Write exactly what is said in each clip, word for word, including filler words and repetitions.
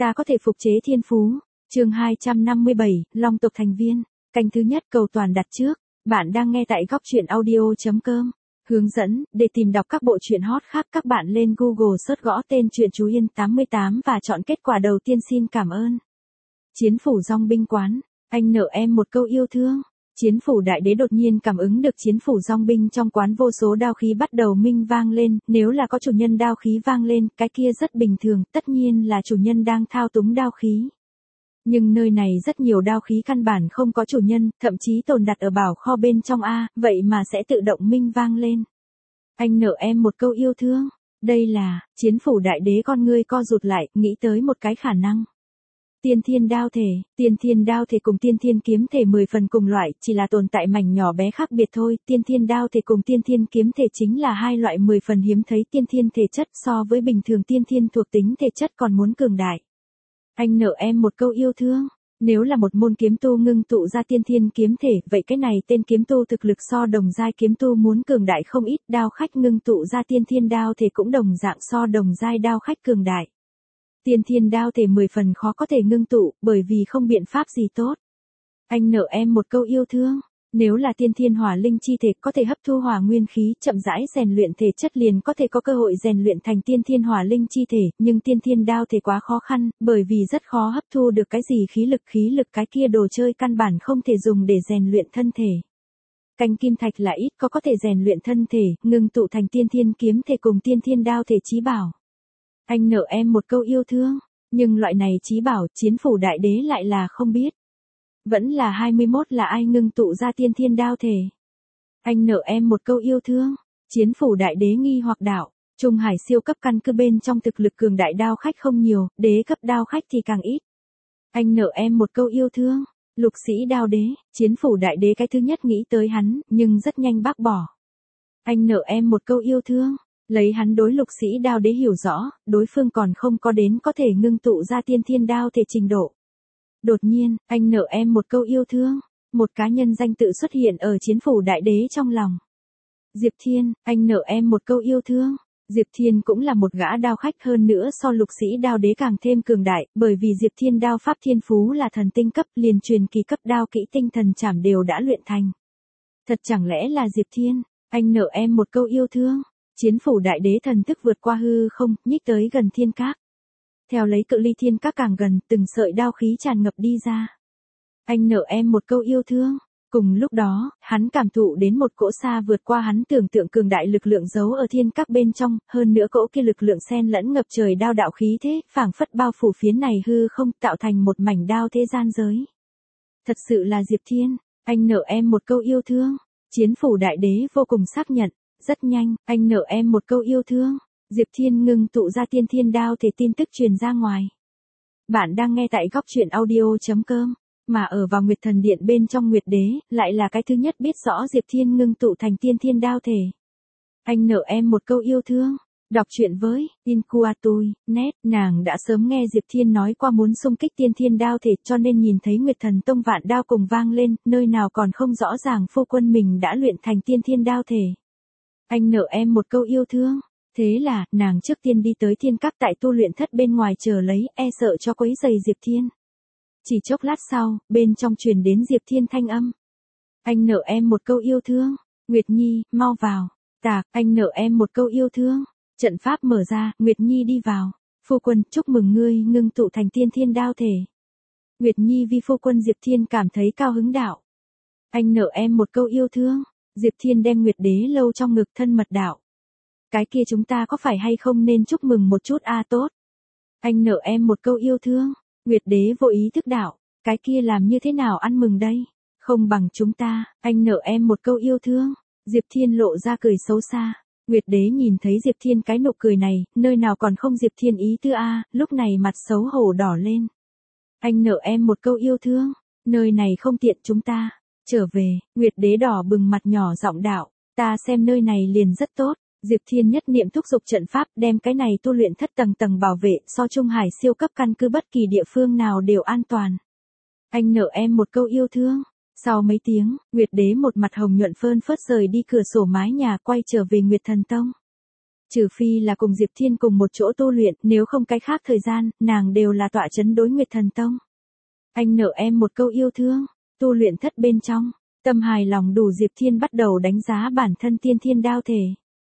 Ta có thể phục chế thiên phú. Chương hai trăm năm mươi bảy, Long tộc thành viên. Canh thứ nhất cầu toàn đặt trước. Bạn đang nghe tại góc truyện audio chấm com. Hướng dẫn, để tìm đọc các bộ truyện hot khác các bạn lên Google search gõ tên truyện Chú Yên tám mươi tám và chọn kết quả đầu tiên. Xin cảm ơn. Chiến phủ dòng binh quán. Anh nợ em một câu yêu thương. Chiến phủ đại đế đột nhiên cảm ứng được chiến phủ dòng binh trong quán, vô số đao khí bắt đầu minh vang lên, nếu là có chủ nhân đao khí vang lên, cái kia rất bình thường, tất nhiên là chủ nhân đang thao túng đao khí. Nhưng nơi này rất nhiều đao khí căn bản không có chủ nhân, thậm chí tồn đặt ở bảo kho bên trong A, vậy mà sẽ tự động minh vang lên. Anh nợ em một câu yêu thương. Đây là, chiến phủ đại đế con ngươi co rụt lại, nghĩ tới một cái khả năng. Tiên thiên đao thể, tiên thiên đao thể cùng tiên thiên kiếm thể mười phần cùng loại, chỉ là tồn tại mảnh nhỏ bé khác biệt thôi. Tiên thiên đao thể cùng tiên thiên kiếm thể chính là hai loại mười phần hiếm thấy tiên thiên thể chất, so với bình thường tiên thiên thuộc tính thể chất còn muốn cường đại. Anh nợ em một câu yêu thương. Nếu là một môn kiếm tu ngưng tụ ra tiên thiên kiếm thể, vậy cái này tên kiếm tu thực lực so đồng giai kiếm tu muốn cường đại không ít. Đao khách ngưng tụ ra tiên thiên đao thể cũng đồng dạng so đồng giai đao khách cường đại. Tiên thiên đao thể mười phần khó có thể ngưng tụ, bởi vì không biện pháp gì tốt. Anh nợ em một câu yêu thương. Nếu là tiên thiên hỏa linh chi thể có thể hấp thu hỏa nguyên khí, chậm rãi rèn luyện thể chất liền có thể có cơ hội rèn luyện thành tiên thiên hỏa linh chi thể, nhưng tiên thiên đao thể quá khó khăn, bởi vì rất khó hấp thu được cái gì khí lực khí lực cái kia đồ chơi căn bản không thể dùng để rèn luyện thân thể. Canh kim thạch là ít có có thể rèn luyện thân thể, ngưng tụ thành tiên thiên kiếm thể cùng tiên thiên đao thể chí bảo. Anh nợ em một câu yêu thương, nhưng loại này chí bảo chiến phủ đại đế lại là không biết. Vẫn là hai mươi mốt là ai ngưng tụ ra tiên thiên đao thể. Anh nợ em một câu yêu thương, chiến phủ đại đế nghi hoặc đạo, Trung Hải siêu cấp căn cứ bên trong thực lực cường đại đao khách không nhiều, đế cấp đao khách thì càng ít. Anh nợ em một câu yêu thương, lục sĩ đao đế, chiến phủ đại đế cái thứ nhất nghĩ tới hắn, nhưng rất nhanh bác bỏ. Anh nợ em một câu yêu thương. Lấy hắn đối lục sĩ đao đế hiểu rõ, đối phương còn không có đến có thể ngưng tụ ra tiên thiên đao thể trình độ. Đột nhiên, anh nợ em một câu yêu thương, một cá nhân danh tự xuất hiện ở chiến phủ đại đế trong lòng. Diệp Thiên, anh nợ em một câu yêu thương. Diệp Thiên cũng là một gã đao khách, hơn nữa so lục sĩ đao đế càng thêm cường đại, bởi vì Diệp Thiên đao pháp thiên phú là thần tinh cấp, liền truyền kỳ cấp đao kỹ tinh thần trảm đều đã luyện thành. Thật chẳng lẽ là Diệp Thiên, anh nợ em một câu yêu thương. Chiến phủ đại đế thần thức vượt qua hư không, nhích tới gần thiên các. Theo lấy cự ly thiên các càng gần, từng sợi đao khí tràn ngập đi ra. Anh nợ em một câu yêu thương. Cùng lúc đó, hắn cảm thụ đến một cỗ xa vượt qua hắn tưởng tượng cường đại lực lượng giấu ở thiên các bên trong, hơn nữa cỗ kia lực lượng xen lẫn ngập trời đao đạo khí thế, phảng phất bao phủ phiến này hư không, tạo thành một mảnh đao thế gian giới. Thật sự là Diệp Thiên, anh nợ em một câu yêu thương. Chiến phủ đại đế vô cùng xác nhận. Rất nhanh, anh nợ em một câu yêu thương. Diệp Thiên ngưng tụ ra tiên thiên đao thể, tin tức truyền ra ngoài. Bạn đang nghe tại góc truyện audio chấm com, mà ở vào Nguyệt Thần Điện bên trong Nguyệt Đế, lại là cái thứ nhất biết rõ Diệp Thiên ngưng tụ thành tiên thiên đao thể. Anh nợ em một câu yêu thương. Đọc truyện với Incuatui, net, nàng đã sớm nghe Diệp Thiên nói qua muốn xung kích tiên thiên đao thể, cho nên nhìn thấy Nguyệt Thần Tông vạn đao cùng vang lên, nơi nào còn không rõ ràng phu quân mình đã luyện thành tiên thiên đao thể. Anh nợ em một câu yêu thương. Thế là, nàng trước tiên đi tới thiên các tại tu luyện thất bên ngoài chờ lấy, e sợ cho quấy giày Diệp Thiên. Chỉ chốc lát sau, bên trong truyền đến Diệp Thiên thanh âm. Anh nợ em một câu yêu thương. Nguyệt Nhi, mau vào. Tạc, anh nợ em một câu yêu thương. Trận pháp mở ra, Nguyệt Nhi đi vào. Phu quân, chúc mừng ngươi ngưng tụ thành tiên thiên đao thể. Nguyệt Nhi vì phu quân Diệp Thiên cảm thấy cao hứng đạo. Anh nợ em một câu yêu thương. Diệp Thiên đem Nguyệt Đế lâu trong ngực thân mật đạo. Cái kia chúng ta có phải hay không nên chúc mừng một chút a à tốt. Anh nợ em một câu yêu thương. Nguyệt Đế vô ý thức đạo. Cái kia làm như thế nào ăn mừng đây? Không bằng chúng ta, anh nợ em một câu yêu thương. Diệp Thiên lộ ra cười xấu xa. Nguyệt Đế nhìn thấy Diệp Thiên cái nụ cười này, nơi nào còn không Diệp Thiên ý tư a à, lúc này mặt xấu hổ đỏ lên. Anh nợ em một câu yêu thương. Nơi này không tiện chúng ta. Trở về, Nguyệt Đế đỏ bừng mặt nhỏ giọng đạo, ta xem nơi này liền rất tốt. Diệp Thiên nhất niệm thúc giục trận pháp, đem cái này tu luyện thất tầng tầng bảo vệ, so Trung Hải siêu cấp căn cứ bất kỳ địa phương nào đều an toàn. Anh nợ em một câu yêu thương. Sau mấy tiếng, Nguyệt Đế một mặt hồng nhuận phơn phớt rời đi cửa sổ mái nhà, quay trở về Nguyệt Thần Tông. Trừ phi là cùng Diệp Thiên cùng một chỗ tu luyện, nếu không cái khác thời gian, nàng đều là tọa chấn đối Nguyệt Thần Tông. Anh nợ em một câu yêu thương, tu luyện thất bên trong, tâm hài lòng đủ Diệp Thiên bắt đầu đánh giá bản thân tiên thiên đao thể.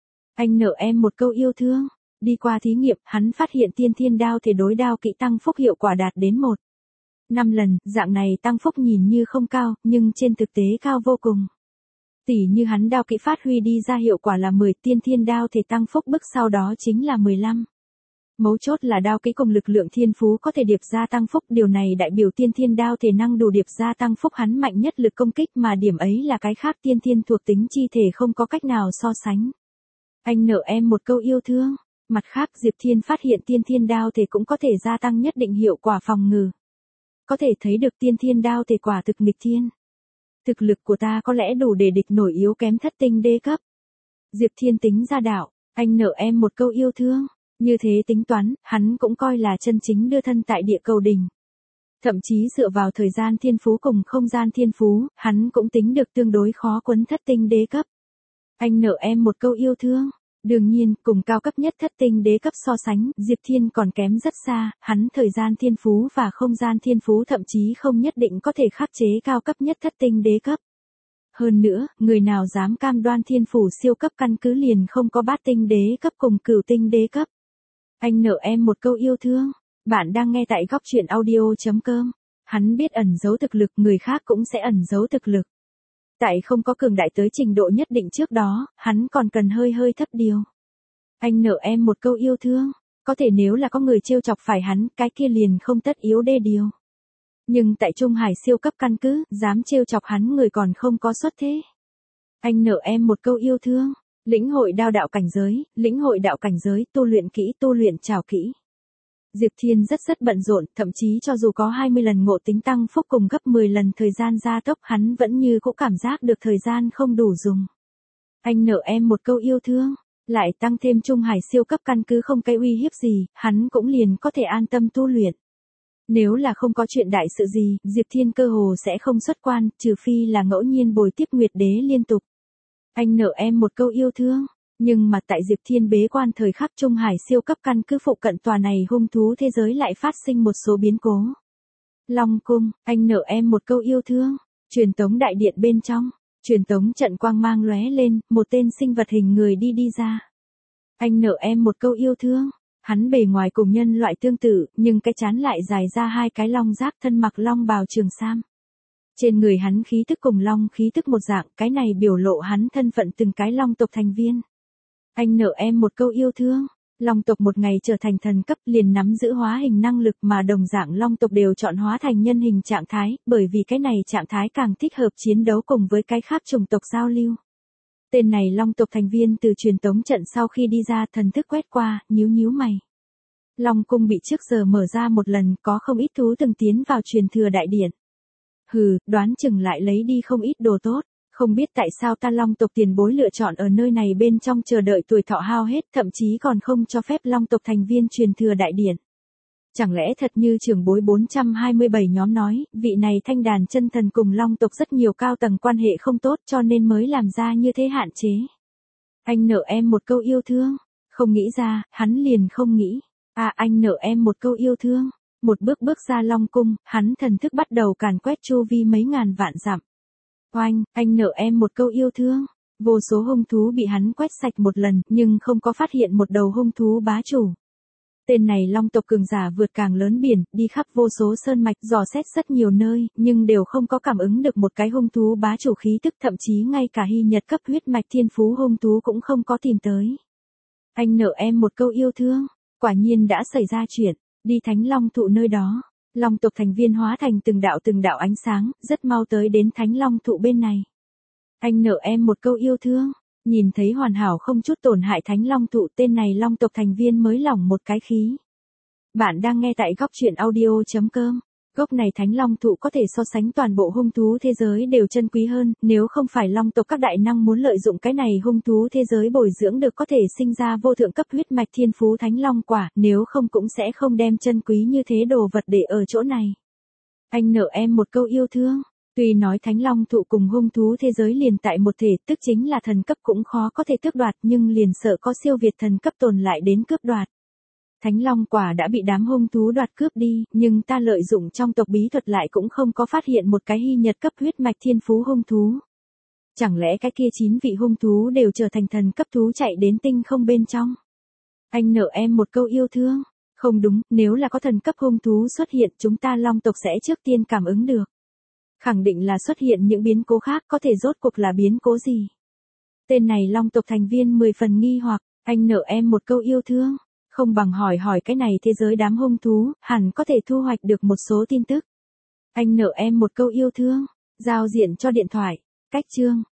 Anh nợ em một câu yêu thương, đi qua thí nghiệm, hắn phát hiện tiên thiên đao thể đối đao kỹ tăng phúc hiệu quả đạt đến một năm lần, dạng này tăng phúc nhìn như không cao, nhưng trên thực tế cao vô cùng. Tỉ như hắn đao kỹ phát huy đi ra hiệu quả là mười, tiên thiên đao thể tăng phúc bước sau đó chính là mười lăm. Mấu chốt là đao kỹ cùng lực lượng thiên phú có thể điệp ra tăng phúc, điều này đại biểu tiên thiên đao thể năng đủ điệp ra tăng phúc hắn mạnh nhất lực công kích mà điểm ấy là cái khác tiên thiên thuộc tính chi thể không có cách nào so sánh. Anh nợ em một câu yêu thương, mặt khác Diệp Thiên phát hiện tiên thiên đao thể cũng có thể gia tăng nhất định hiệu quả phòng ngự. Có thể thấy được tiên thiên đao thể quả thực nghịch thiên. Thực lực của ta có lẽ đủ để địch nổi yếu kém thất tinh đế cấp. Diệp Thiên tính ra đạo, anh nợ em một câu yêu thương. Như thế tính toán, hắn cũng coi là chân chính đưa thân tại địa cầu đỉnh. Thậm chí dựa vào thời gian thiên phú cùng không gian thiên phú, hắn cũng tính được tương đối khó quấn thất tinh đế cấp. Anh nợ em một câu yêu thương. Đương nhiên, cùng cao cấp nhất thất tinh đế cấp so sánh, Diệp Thiên còn kém rất xa, hắn thời gian thiên phú và không gian thiên phú thậm chí không nhất định có thể khắc chế cao cấp nhất thất tinh đế cấp. Hơn nữa, người nào dám cam đoan thiên phủ siêu cấp căn cứ liền không có bát tinh đế cấp cùng cửu tinh đế cấp. Anh nợ em một câu yêu thương. Bạn đang nghe tại góc truyện audio chấm com. Hắn biết ẩn giấu thực lực, người khác cũng sẽ ẩn giấu thực lực. Tại không có cường đại tới trình độ nhất định trước đó, hắn còn cần hơi hơi thấp điều. Anh nợ em một câu yêu thương. Có thể nếu là có người trêu chọc phải hắn, cái kia liền không tất yếu đê điều. Nhưng tại Trung Hải siêu cấp căn cứ, dám trêu chọc hắn người còn không có xuất thế. Anh nợ em một câu yêu thương. Lĩnh hội đao đạo cảnh giới, lĩnh hội đạo cảnh giới, tu luyện kỹ, tu luyện trảo kỹ. Diệp Thiên rất rất bận rộn, thậm chí cho dù có hai mươi lần ngộ tính tăng phúc cùng gấp mười lần thời gian gia tốc, hắn vẫn như cũng cảm giác được thời gian không đủ dùng. Anh nợ em một câu yêu thương, lại tăng thêm Trung Hải siêu cấp căn cứ không cái uy hiếp gì, hắn cũng liền có thể an tâm tu luyện. Nếu là không có chuyện đại sự gì, Diệp Thiên cơ hồ sẽ không xuất quan, trừ phi là ngẫu nhiên bồi tiếp Nguyệt Đế liên tục. Anh nợ em một câu yêu thương, nhưng mà tại Diệp Thiên bế quan thời khắc Trung Hải siêu cấp căn cứ phụ cận tòa này hung thú thế giới lại phát sinh một số biến cố. Long cung, anh nợ em một câu yêu thương, truyền tống đại điện bên trong, truyền tống trận quang mang lóe lên, một tên sinh vật hình người đi đi ra. Anh nợ em một câu yêu thương, hắn bề ngoài cùng nhân loại tương tự, nhưng cái trán lại dài ra hai cái long giác, thân mặc long bào trường sam. Trên người hắn khí tức cùng long khí tức một dạng, cái này biểu lộ hắn thân phận từng cái long tộc thành viên. Anh nợ em một câu yêu thương, long tộc một ngày trở thành thần cấp liền nắm giữ hóa hình năng lực mà đồng dạng long tộc đều chọn hóa thành nhân hình trạng thái, bởi vì cái này trạng thái càng thích hợp chiến đấu cùng với cái khác chủng tộc giao lưu. Tên này long tộc thành viên từ truyền tống trận sau khi đi ra thần thức quét qua, nhíu nhíu mày. Long cung bị trước giờ mở ra một lần, có không ít thú từng tiến vào truyền thừa đại điện. Hừ, đoán chừng lại lấy đi không ít đồ tốt, không biết tại sao ta long tộc tiền bối lựa chọn ở nơi này bên trong chờ đợi tuổi thọ hao hết, thậm chí còn không cho phép long tộc thành viên truyền thừa đại điện. Chẳng lẽ thật như trưởng bối bốn trăm hai mươi bảy nhóm nói, vị này thanh đàn chân thần cùng long tộc rất nhiều cao tầng quan hệ không tốt cho nên mới làm ra như thế hạn chế. Anh nợ em một câu yêu thương, không nghĩ ra, hắn liền không nghĩ. À anh nợ em một câu yêu thương. Một bước bước ra long cung, hắn thần thức bắt đầu càn quét chu vi mấy ngàn vạn dặm. Oanh, anh nợ em một câu yêu thương. Vô số hung thú bị hắn quét sạch một lần, nhưng không có phát hiện một đầu hung thú bá chủ. Tên này long tộc cường giả vượt càng lớn biển, đi khắp vô số sơn mạch, dò xét rất nhiều nơi, nhưng đều không có cảm ứng được một cái hung thú bá chủ khí tức, thậm chí ngay cả hy nhật cấp huyết mạch thiên phú hung thú cũng không có tìm tới. Anh nợ em một câu yêu thương. Quả nhiên đã xảy ra chuyện. Đi Thánh Long thụ nơi đó, long tộc thành viên hóa thành từng đạo từng đạo ánh sáng, rất mau tới đến Thánh Long thụ bên này. Anh nợ em một câu yêu thương, nhìn thấy hoàn hảo không chút tổn hại Thánh Long thụ, tên này long tộc thành viên mới lỏng một cái khí. Bạn đang nghe tại góc truyện audio chấm com. Gốc này Thánh Long thụ có thể so sánh toàn bộ hung thú thế giới đều chân quý hơn, nếu không phải long tộc các đại năng muốn lợi dụng cái này hung thú thế giới bồi dưỡng được có thể sinh ra vô thượng cấp huyết mạch thiên phú Thánh Long quả, nếu không cũng sẽ không đem chân quý như thế đồ vật để ở chỗ này. Anh nợ em một câu yêu thương. Tuy nói Thánh Long thụ cùng hung thú thế giới liền tại một thể, tức chính là thần cấp cũng khó có thể tước đoạt, nhưng liền sợ có siêu việt thần cấp tồn lại đến cướp đoạt. Thánh Long quả đã bị đám hung thú đoạt cướp đi, nhưng ta lợi dụng trong tộc bí thuật lại cũng không có phát hiện một cái hy nhật cấp huyết mạch thiên phú hung thú. Chẳng lẽ cái kia chín vị hung thú đều trở thành thần cấp thú chạy đến tinh không bên trong? Anh nợ em một câu yêu thương. Không đúng, nếu là có thần cấp hung thú xuất hiện chúng ta Long tộc sẽ trước tiên cảm ứng được. Khẳng định là xuất hiện những biến cố khác, có thể rốt cuộc là biến cố gì? Tên này Long tộc thành viên mười phần nghi hoặc, anh nợ em một câu yêu thương. Không bằng hỏi hỏi cái này thế giới đám hung thú, hẳn có thể thu hoạch được một số tin tức. Anh nợ em một câu yêu thương. Giao diện cho điện thoại. Cách chương.